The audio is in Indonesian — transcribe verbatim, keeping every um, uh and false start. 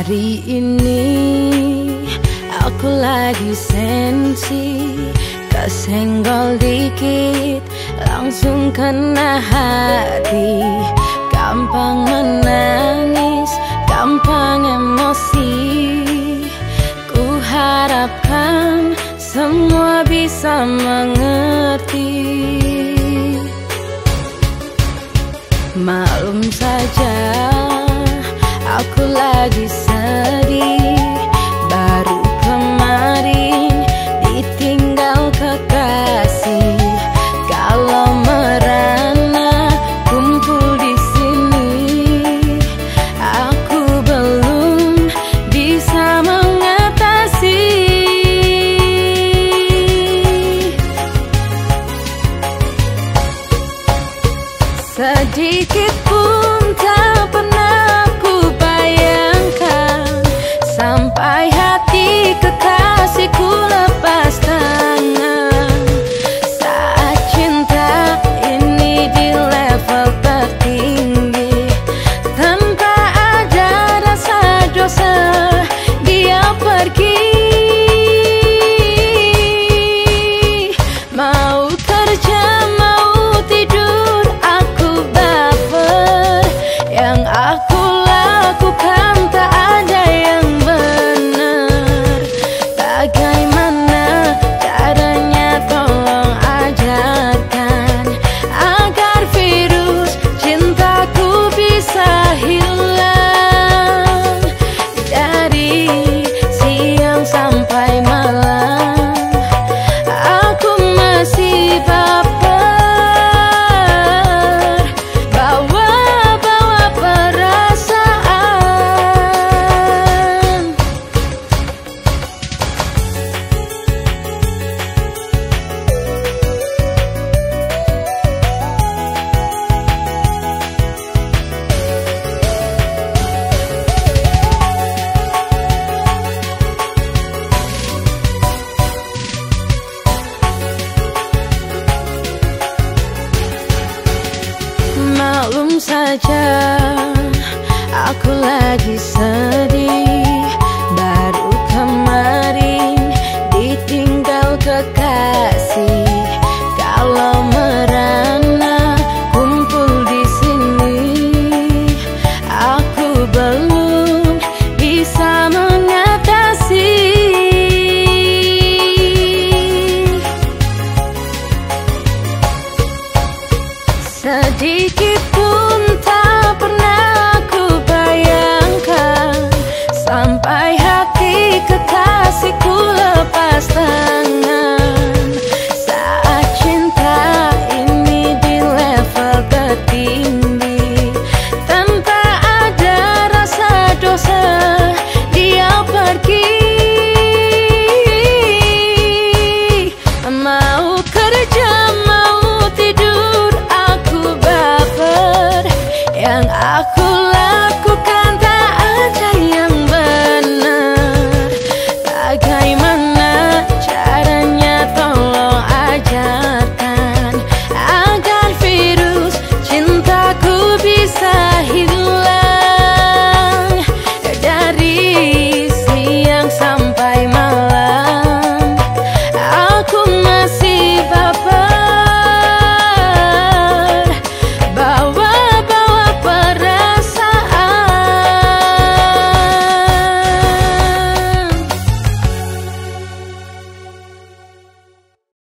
Hari ini aku lagi sensi, kesenggol dikit langsung kena hati. Gampang menangis, gampang emosi. Ku harapkan semua bisa mengerti. Maklum saja aku lagi sedih. Baru kemarin ditinggal kekasih. Kalau merana kumpul di sini, aku belum bisa mengatasi. Sedikit pun tak pernah ku bayangkan sampai hati kekasihku lepas tangan. Saat cinta ini di level tertinggi, tanpa ada rasa dosa dia pergi. Mau kerja mau tidur aku baper. Yang aku lakukan tak ada yang benar. Bagaimana caranya tolong ajarkan agar virus cintaku bisa hilang. Dari siang sampai malam aku masih baper, bawa-bawa perasaan. Maklum saja aku lagi sedih. Baru kemarin ditinggal kekasih. Kalau merana kumpul di sini, aku belum bisa mengatasi. Sedikit pun tak pernah ku bayangkan sampai hati kekasihku lepas tangan. Saat cinta ini di level tertinggi, tanpa ada rasa dosa dia pergi. Mau kerja mau tidur aku baper. Yang aku